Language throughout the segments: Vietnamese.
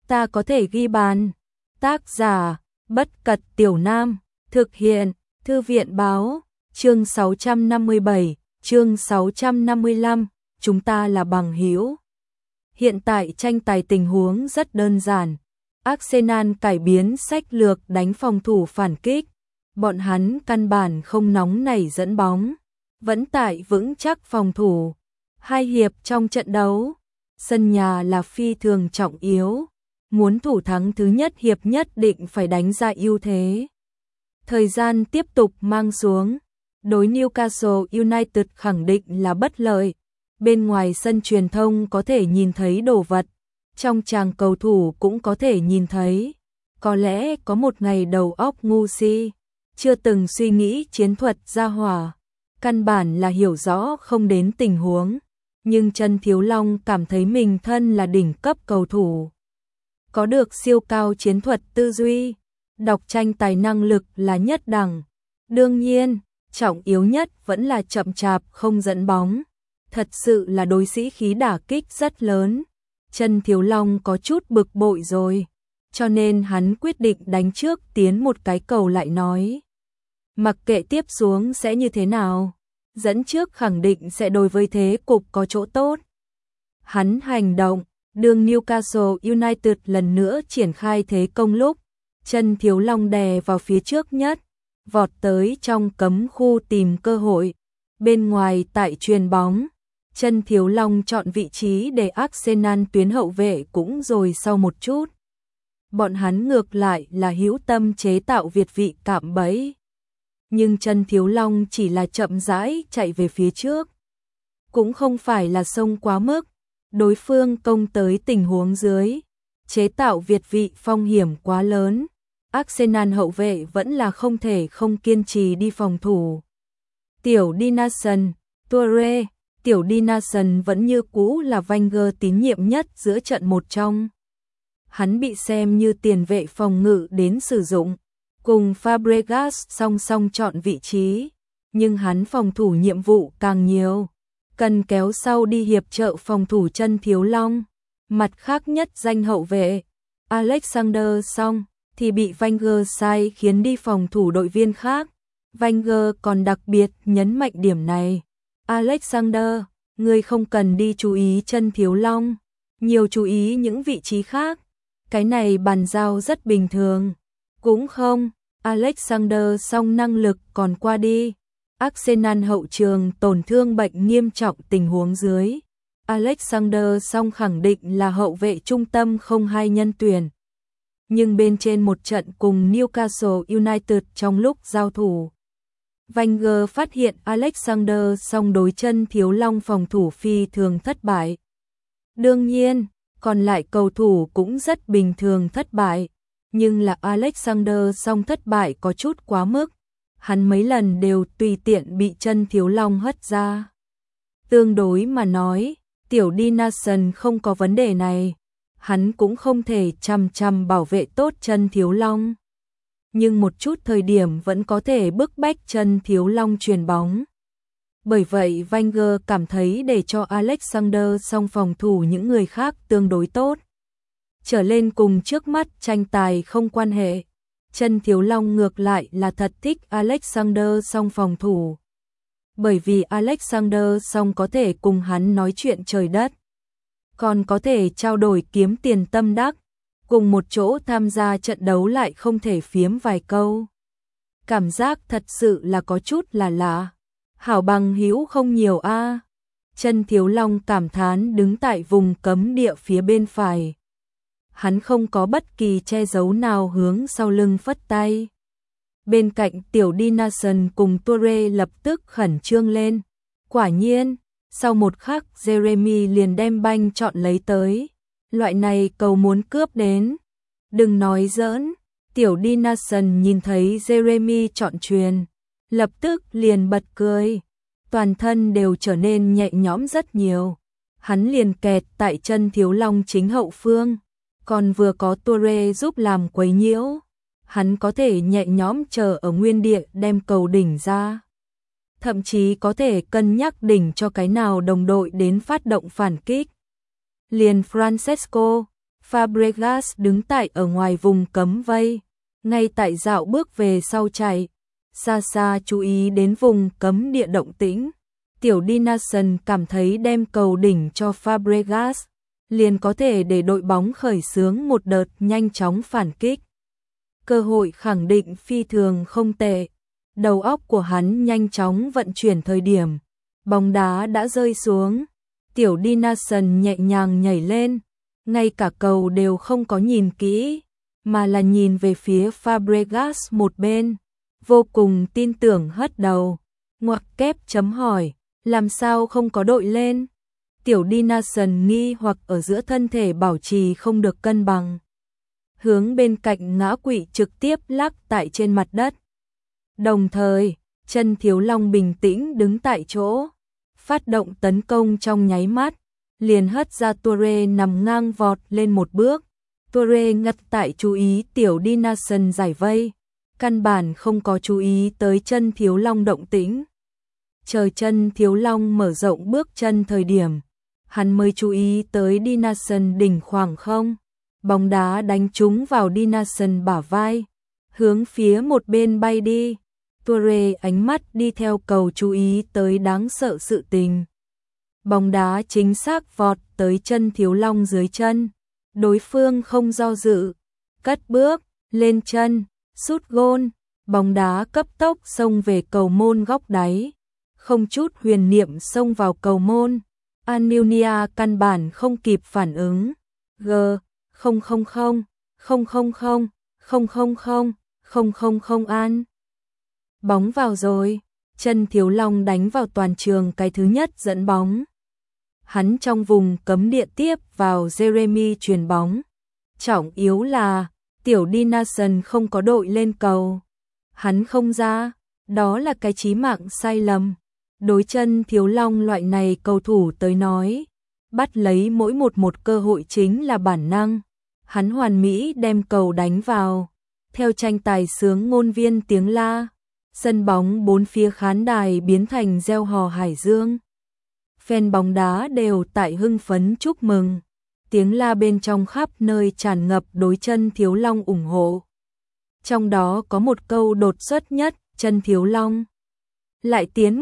ta có thể ghi bàn. Tác giả, Bất Cật Tiểu Nam, thực hiện, Thư viện Báo, chương 657, chương 655, chúng ta là bằng hữu. Hiện tại tranh tài tình huống rất đơn giản. Arsenal cải biến sách lược đánh phòng thủ phản kích. Bọn hắn căn bản không nóng nảy dẫn bóng, vẫn tại vững chắc phòng thủ. 2 hiệp trong trận đấu, sân nhà là phi thường trọng yếu. Muốn thủ thắng thứ nhất hiệp nhất định phải đánh ra ưu thế. Thời gian tiếp tục mang xuống, đối Newcastle United khẳng định là bất lợi. Bên ngoài sân truyền thông có thể nhìn thấy đồ vật, trong tràng cầu thủ cũng có thể nhìn thấy. Có lẽ có một ngày đầu óc ngu si, chưa từng suy nghĩ chiến thuật ra hỏa, căn bản là hiểu rõ không đến tình huống. Nhưng Trần Thiếu Long cảm thấy mình thân là đỉnh cấp cầu thủ, có được siêu cao chiến thuật tư duy, đọc tranh tài năng lực là nhất đẳng. Đương nhiên, trọng yếu nhất vẫn là chậm chạp không dẫn bóng. Thật sự là đối sĩ khí đả kích rất lớn. Trần Thiếu Long có chút bực bội rồi, cho nên hắn quyết định đánh trước tiến một cái cầu lại nói. Mặc kệ tiếp xuống sẽ như thế nào, dẫn trước khẳng định sẽ đối với thế cục có chỗ tốt. Hắn hành động, đường Newcastle United lần nữa triển khai thế công lúc, Trần Thiếu Long đè vào phía trước nhất, vọt tới trong cấm khu tìm cơ hội. Bên ngoài tại chuyền bóng, Trần Thiếu Long chọn vị trí để Arsenal tuyến hậu vệ cũng rồi sau một chút. Bọn hắn ngược lại là hữu tâm chế tạo việt vị cạm bẫy. Nhưng Trần Thiếu Long chỉ là chậm rãi chạy về phía trước. Cũng không phải là xông quá mức. Đối phương công tới tình huống dưới, chế tạo việt vị phong hiểm quá lớn. Arsenal hậu vệ vẫn là không thể không kiên trì đi phòng thủ. Tiểu Dinarson, Toure, Tiểu Dinarson vẫn như cũ là Wenger tín nhiệm nhất giữa trận một trong. Hắn bị xem như tiền vệ phòng ngự đến sử dụng, cùng Fabregas song song chọn vị trí, nhưng hắn phòng thủ nhiệm vụ càng nhiều, cần kéo sau đi hiệp trợ phòng thủ Trần Thiếu Long. Mặt khác nhất danh hậu vệ, Alexander Song, thì bị Wenger sai khiến đi phòng thủ đội viên khác. Wenger còn đặc biệt nhấn mạnh điểm này. Alexander, ngươi không cần đi chú ý Trần Thiếu Long, nhiều chú ý những vị trí khác. Cái này bàn giao rất bình thường. Cũng không, Alexander Song năng lực còn qua đi. Arsenal hậu trường tổn thương bệnh nghiêm trọng tình huống dưới, Alexander Song khẳng định là hậu vệ trung tâm không hai nhân tuyển. Nhưng bên trên một trận cùng Newcastle United trong lúc giao thủ, Wenger phát hiện Alexander Song đối Trần Thiếu Long phòng thủ phi thường thất bại. Đương nhiên, còn lại cầu thủ cũng rất bình thường thất bại, nhưng là Alexander Song thất bại có chút quá mức. Hắn mấy lần đều tùy tiện bị Trần Thiếu Long hất ra. Tương đối mà nói, Tiểu Dinarson không có vấn đề này. Hắn cũng không thể chăm chăm bảo vệ tốt Trần Thiếu Long. Nhưng một chút thời điểm vẫn có thể bức bách Trần Thiếu Long chuyền bóng. Bởi vậy Wenger cảm thấy để cho Alexander Song phòng thủ những người khác tương đối tốt. Trở lên cùng trước mắt tranh tài không quan hệ. Trần Thiếu Long ngược lại là thật thích Alexander Song phòng thủ. Bởi vì Alexander Song có thể cùng hắn nói chuyện trời đất, còn có thể trao đổi kiếm tiền tâm đắc, cùng một chỗ tham gia trận đấu lại không thể phiếm vài câu. Cảm giác thật sự là có chút là lạ. Hảo bằng hữu không nhiều a. Trần Thiếu Long cảm thán đứng tại vùng cấm địa phía bên phải. Hắn không có bất kỳ che giấu nào hướng sau lưng phất tay. Bên cạnh Tiểu Dinarson cùng Toure lập tức khẩn trương lên. Quả nhiên, sau một khắc Jeremy liền đem banh chọn lấy tới. Loại này cầu muốn cướp đến. Đừng nói giỡn. Tiểu Dinarson nhìn thấy Jeremy chọn chuyền, lập tức liền bật cười. Toàn thân đều trở nên nhẹ nhõm rất nhiều. Hắn liền kẹt tại Trần Thiếu Long chính hậu phương. Còn vừa có Toure giúp làm quấy nhiễu, hắn có thể nhẹ nhõm chờ ở nguyên địa đem cầu đỉnh ra. Thậm chí có thể cân nhắc đỉnh cho cái nào đồng đội đến phát động phản kích. Liền Francesco Fabregas đứng tại ở ngoài vùng cấm vây, ngay tại dạo bước về sau chạy, xa xa chú ý đến vùng cấm địa động tĩnh. Tiểu Dinarson cảm thấy đem cầu đỉnh cho Fabregas, liền có thể để đội bóng khởi xướng một đợt nhanh chóng phản kích. Cơ hội khẳng định phi thường không tệ. Đầu óc của hắn nhanh chóng vận chuyển thời điểm. Bóng đá đã rơi xuống. Tiểu Dinarson nhẹ nhàng nhảy lên. Ngay cả cầu đều không có nhìn kỹ, mà là nhìn về phía Fabregas một bên. Vô cùng tin tưởng hất đầu. Ngoặc kép chấm hỏi. Làm sao không có đội lên? Tiểu Dinarson nghi hoặc ở giữa thân thể bảo trì không được cân bằng. Hướng bên cạnh ngã quỵ trực tiếp lắc tại trên mặt đất. Đồng thời, chân Thiếu Long bình tĩnh đứng tại chỗ. Phát động tấn công trong nháy mắt. Liền hất ra Toure nằm ngang vọt lên một bước. Toure ngắt tại chú ý Tiểu Dinarson giải vây. Căn bản không có chú ý tới chân Thiếu Long động tĩnh. Chờ chân Thiếu Long mở rộng bước chân thời điểm, hắn mới chú ý tới Dinarson đỉnh khoảng không. Bóng đá đánh trúng vào Dinarson bả vai, hướng phía một bên bay đi. Toure ánh mắt đi theo cầu chú ý tới đáng sợ sự tình. Bóng đá chính xác vọt tới chân Thiếu Long dưới chân. Đối phương không do dự, cất bước, lên chân, sút gôn. Bóng đá cấp tốc xông về cầu môn góc đáy. Không chút huyền niệm xông vào cầu môn. Almunia căn bản không kịp phản ứng. An. Bóng vào rồi. Chân Thiếu Long đánh vào toàn trường cái thứ nhất dẫn bóng. Hắn trong vùng cấm địa tiếp vào Jeremy chuyền bóng. Trọng yếu là Tiểu Dinarson không có đội lên cầu. Hắn không ra, đó là cái chí mạng sai lầm. Đối chân Thiếu Long loại này cầu thủ tới nói, bắt lấy mỗi một cơ hội chính là bản năng. Hắn hoàn mỹ đem cầu đánh vào. Theo tranh tài sướng ngôn viên tiếng la, sân bóng bốn phía khán đài biến thành reo hò hải dương. Fan bóng đá đều tại hưng phấn chúc mừng. Tiếng la bên trong khắp nơi tràn ngập đối chân Thiếu Long ủng hộ. Trong đó có một câu đột xuất nhất, chân Thiếu Long. Lại tiến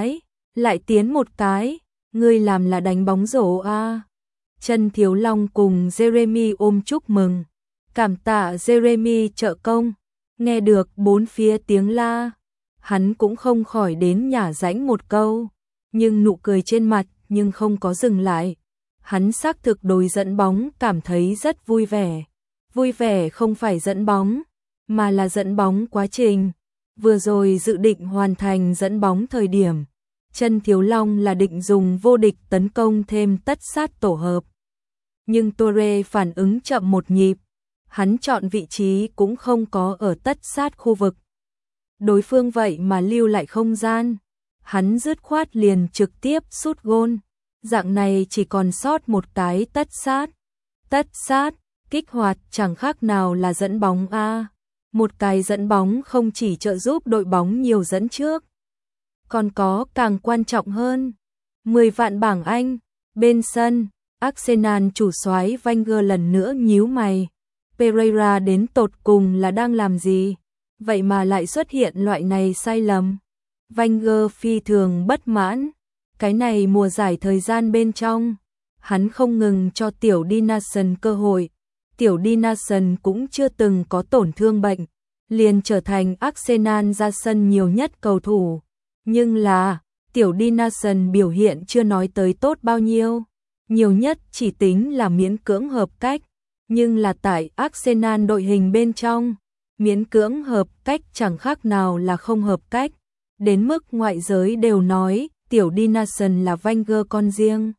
một cái, ngươi làm là đánh bóng rổ à. Chân Thiếu Long cùng Jeremy ôm chúc mừng. Cảm tạ Jeremy trợ công. Nghe được bốn phía tiếng la, hắn cũng không khỏi đến nhả rãnh một câu. Nhưng nụ cười trên mặt nhưng không có dừng lại. Hắn xác thực đối dẫn bóng cảm thấy rất vui vẻ. Vui vẻ không phải dẫn bóng, mà là dẫn bóng quá trình. Vừa rồi dự định hoàn thành dẫn bóng thời điểm, chân Thiếu Long là định dùng vô địch tấn công thêm tất sát tổ hợp. Nhưng Toure phản ứng chậm một nhịp, hắn chọn vị trí cũng không có ở tất sát khu vực. Đối phương vậy mà lưu lại không gian, hắn dứt khoát liền trực tiếp sút gôn. Dạng này chỉ còn sót một cái tất sát. Tất sát, kích hoạt chẳng khác nào là dẫn bóng a. Một cái dẫn bóng không chỉ trợ giúp đội bóng nhiều dẫn trước, còn có càng quan trọng hơn. 10 vạn bảng Anh, bên sân, Arsenal chủ soái Wenger lần nữa nhíu mày. Pereira đến tột cùng là đang làm gì? Vậy mà lại xuất hiện loại này sai lầm. Wenger phi thường bất mãn. Cái này mùa giải thời gian bên trong, hắn không ngừng cho Tiểu Dinarson cơ hội. Tiểu Dinarson cũng chưa từng có tổn thương bệnh, liền trở thành Arsenal ra sân nhiều nhất cầu thủ. Nhưng là, Tiểu Dinarson biểu hiện chưa nói tới tốt bao nhiêu, nhiều nhất chỉ tính là miễn cưỡng hợp cách. Nhưng là tại Arsenal đội hình bên trong, miễn cưỡng hợp cách chẳng khác nào là không hợp cách. Đến mức ngoại giới đều nói Tiểu Dinarson là Wenger con riêng.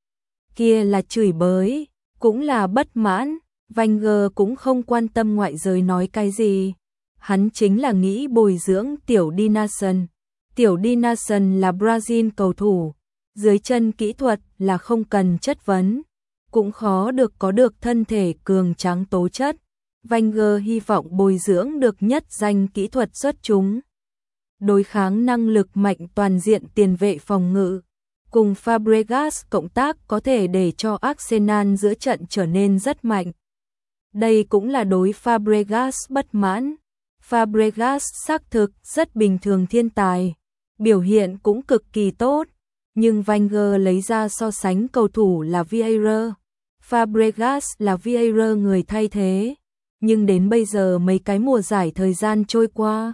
Kia là chửi bới, cũng là bất mãn. Wenger cũng không quan tâm ngoại giới nói cái gì. Hắn chính là nghĩ bồi dưỡng Tiểu Dinarson. Tiểu Dinarson là Brazil cầu thủ, dưới chân kỹ thuật là không cần chất vấn, cũng khó được có được thân thể cường tráng tố chất. Wenger hy vọng bồi dưỡng được nhất danh kỹ thuật xuất chúng, đối kháng năng lực mạnh toàn diện tiền vệ phòng ngự. cùng Fabregas cộng tác có thể để cho Arsenal giữa trận trở nên rất mạnh. Đây cũng là đối Fabregas bất mãn. Fabregas xác thực rất bình thường thiên tài, biểu hiện cũng cực kỳ tốt, nhưng Wenger lấy ra so sánh cầu thủ là Vieira. Fabregas là Vieira người thay thế, nhưng đến bây giờ mấy cái mùa giải thời gian trôi qua,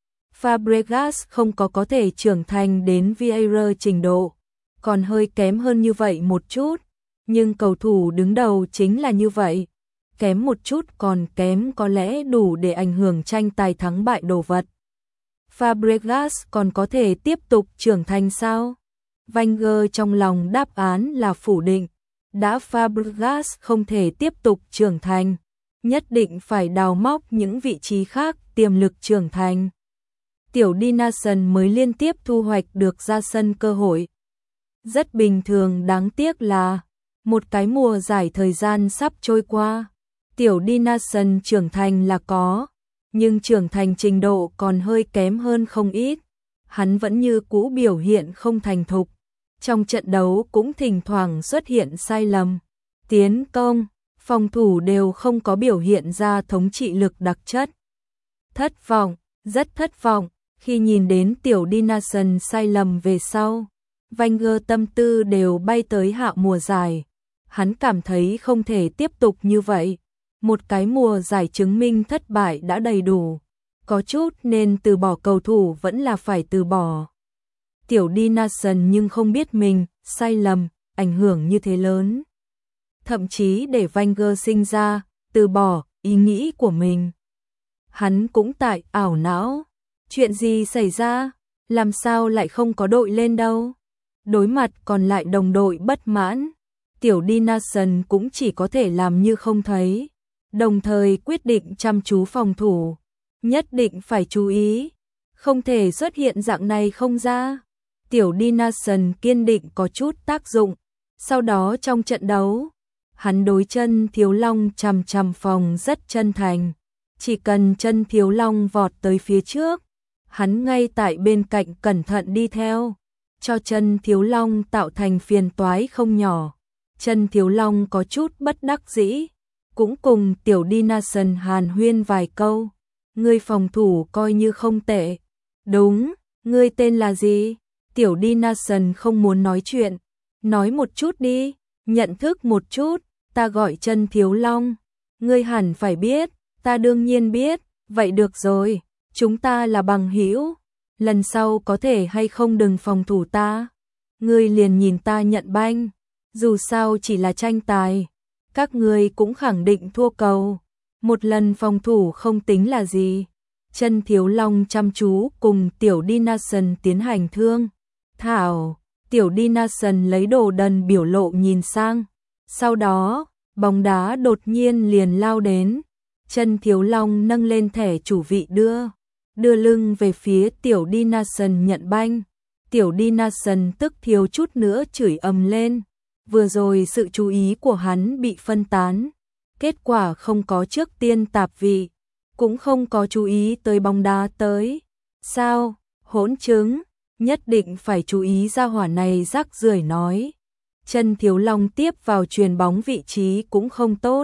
Fabregas không có thể trưởng thành đến Vieira trình độ, còn hơi kém hơn như vậy một chút, nhưng cầu thủ đứng đầu chính là như vậy. Kém một chút còn kém có lẽ đủ để ảnh hưởng tranh tài thắng bại đồ vật. Fabregas còn có thể tiếp tục trưởng thành sao? Wenger trong lòng đáp án là phủ định. Đã Fabregas không thể tiếp tục trưởng thành, nhất định phải đào móc những vị trí khác tiềm lực trưởng thành. Tiểu Dinarson mới liên tiếp thu hoạch được ra sân cơ hội. Rất bình thường, đáng tiếc là một cái mùa giải thời gian sắp trôi qua. Tiểu Dinarson trưởng thành là có, nhưng trưởng thành trình độ còn hơi kém hơn không ít. Hắn vẫn như cũ biểu hiện không thành thục. Trong trận đấu cũng thỉnh thoảng xuất hiện sai lầm. Tiến công, phòng thủ đều không có biểu hiện ra thống trị lực đặc chất. Thất vọng, rất thất vọng, khi nhìn đến Tiểu Dinarson sai lầm về sau. Wenger tâm tư đều bay tới hạ mùa giải. Hắn cảm thấy không thể tiếp tục như vậy. Một cái mùa giải chứng minh thất bại đã đầy đủ. Có chút nên từ bỏ cầu thủ vẫn là phải từ bỏ. Tiểu Dinarson nhưng không biết mình, sai lầm, ảnh hưởng như thế lớn. Thậm chí để Wenger sinh ra, từ bỏ, ý nghĩ của mình. Hắn cũng tại ảo não. Chuyện gì xảy ra? Làm sao lại không có đội lên đâu? Đối mặt còn lại đồng đội bất mãn. Tiểu Dinarson cũng chỉ có thể làm như không thấy. Đồng thời quyết định chăm chú phòng thủ. Nhất định phải chú ý. Không thể xuất hiện dạng này không ra. Tiểu Dinarson kiên định có chút tác dụng. Sau đó trong trận đấu, hắn đối Chân Thiếu Long chằm chằm phòng rất chân thành. Chỉ cần Chân Thiếu Long vọt tới phía trước, hắn ngay tại bên cạnh cẩn thận đi theo, cho Chân Thiếu Long tạo thành phiền toái không nhỏ. Chân Thiếu Long có chút bất đắc dĩ, cũng cùng Tiểu Dinarson hàn huyên vài câu. Ngươi phòng thủ coi như không tệ. Đúng, ngươi tên là gì? Tiểu Dinarson không muốn nói chuyện. Nói một chút đi, nhận thức một chút, ta gọi Chân Thiếu Long. Ngươi hẳn phải biết, ta đương nhiên biết, vậy được rồi, chúng ta là bằng hữu. Lần sau có thể hay không đừng phòng thủ ta. Ngươi liền nhìn ta nhận banh, dù sao chỉ là tranh tài. Các ngươi cũng khẳng định thua cầu. Một lần phòng thủ không tính là gì. Chân Thiếu Long chăm chú cùng Tiểu Dinarson tiến hành thương. Thảo, Tiểu Dinarson lấy đồ đần biểu lộ nhìn sang. Sau đó, bóng đá đột nhiên liền lao đến. Chân Thiếu Long nâng lên thẻ chủ vị đưa lưng về phía Tiểu Dinarson nhận banh. Tiểu Dinarson tức thiếu chút nữa chửi ầm lên. Vừa rồi sự chú ý của hắn bị phân tán. Kết quả không có trước tiên tạp vị, cũng không có chú ý tới bóng đá tới. Sao, hỗn chứng, nhất định phải chú ý ra hỏa này rác rưởi nói. Chân Thiếu Long tiếp vào chuyền bóng vị trí cũng không tốt.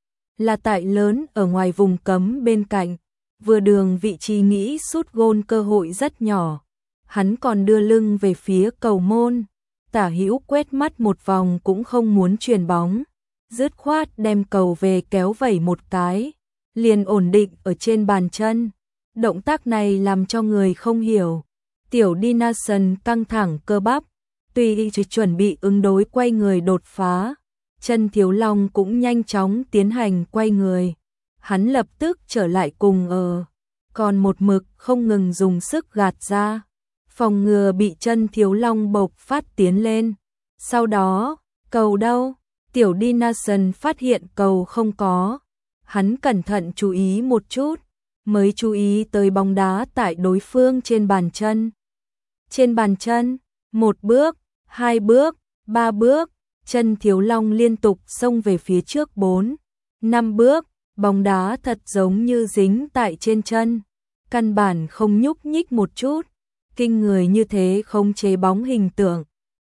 Là tại lớn ở ngoài vùng cấm bên cạnh, vừa đường vị trí nghĩ sút gôn cơ hội rất nhỏ. Hắn còn đưa lưng về phía cầu môn, tả hữu quét mắt một vòng cũng không muốn chuyền bóng. Dứt khoát đem cầu về kéo vẩy một cái, liền ổn định ở trên bàn chân. Động tác này làm cho người không hiểu. Tiểu Dinarson căng thẳng cơ bắp, tuy chỉ chuẩn bị ứng đối quay người đột phá. Chân Thiếu Long cũng nhanh chóng tiến hành quay người. Hắn lập tức trở lại cùng còn một mực không ngừng dùng sức gạt ra, phòng ngừa bị Chân Thiếu Long bộc phát tiến lên. Sau đó, cầu đâu? Tiểu Dinarson phát hiện cầu không có. Hắn cẩn thận chú ý một chút, mới chú ý tới bóng đá tại đối phương trên bàn chân. Trên bàn chân, 1 bước, 2 bước, 3 bước, Chân Thiếu Long liên tục xông về phía trước 4, 5 bước, bóng đá thật giống như dính tại trên chân, căn bản không nhúc nhích một chút. Kinh người như thế khống chế bóng hình tượng,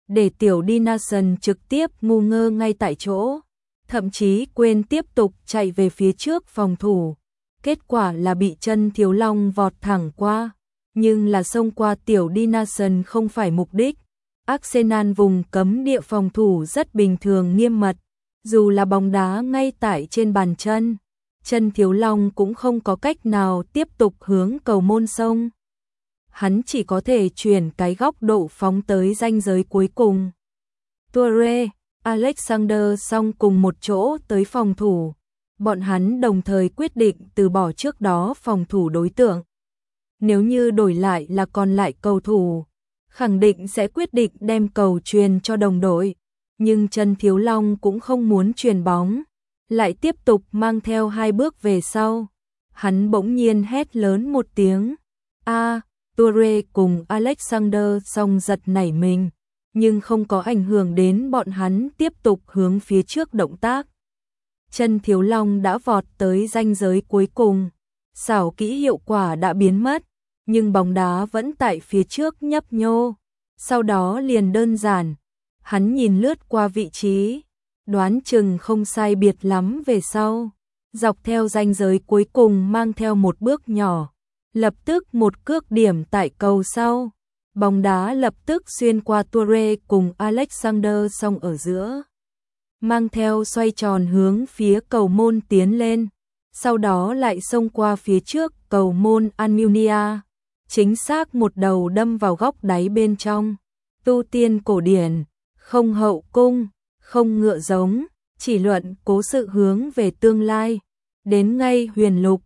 để tiểu Dinason trực tiếp ngu ngơ ngay tại chỗ, thậm chí quên tiếp tục chạy về phía trước phòng thủ. Kết quả là bị chân Thiếu Long vọt thẳng qua, nhưng là xông qua tiểu Dinason không phải mục đích. Arsenal vùng cấm địa phòng thủ rất bình thường nghiêm mật, dù là bóng đá ngay tại trên bàn chân, chân Thiếu Long cũng không có cách nào tiếp tục hướng cầu môn xông. Hắn chỉ có thể chuyển cái góc độ phóng tới ranh giới cuối cùng. Toure, Alexander song cùng một chỗ tới phòng thủ. Bọn hắn đồng thời quyết định từ bỏ trước đó phòng thủ đối tượng. Nếu như đổi lại là còn lại cầu thủ, khẳng định sẽ quyết định đem cầu truyền cho đồng đội. Nhưng chân Thiếu Long cũng không muốn truyền bóng, lại tiếp tục mang theo 2 bước về sau. Hắn bỗng nhiên hét lớn một tiếng. Toure cùng Alexander song giật nảy mình, nhưng không có ảnh hưởng đến bọn hắn tiếp tục hướng phía trước động tác. Chân Thiếu Long đã vọt tới ranh giới cuối cùng, xảo kỹ hiệu quả đã biến mất, nhưng bóng đá vẫn tại phía trước nhấp nhô. Sau đó liền đơn giản, hắn nhìn lướt qua vị trí, đoán chừng không sai biệt lắm về sau, dọc theo ranh giới cuối cùng mang theo một bước nhỏ, lập tức một cước điểm tại cầu sau. Bóng đá lập tức xuyên qua Toure cùng Alexander song ở giữa, mang theo xoay tròn hướng phía cầu môn tiến lên, sau đó lại xông qua phía trước cầu môn Almunia, chính xác một đầu đâm vào góc đáy bên trong. Tu tiên cổ điển, không hậu cung, không ngựa giống, chỉ luận cố sự hướng về tương lai. Đến ngay huyền lục,